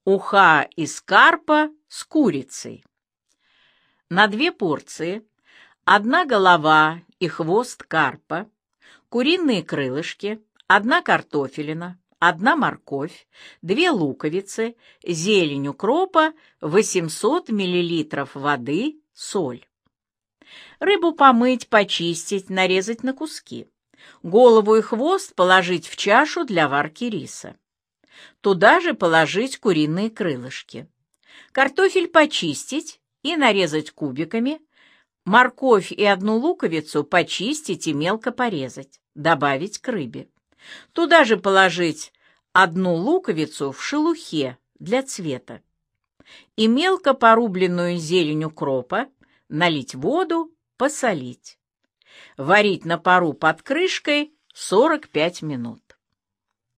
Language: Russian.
Уха из карпа с курицей. На 2 порции: 1 голова и хвост карпа, куриные крылышки, 1 картофелина, 1 морковь, 2 луковицы, зелень укропа, 800 мл воды, соль. Рыбу помыть, почистить, нарезать на куски. Голову и хвост положить в чашу для варки риса. Туда же положить куриные крылышки. Картофель почистить и нарезать кубиками. Морковь и 1 луковицу почистить и мелко порезать. Добавить к рыбе. Туда же положить 1 луковицу в шелухе для цвета. И мелко порубленную зелень укропа, налить воду, посолить. Варить на пару под крышкой 45 минут.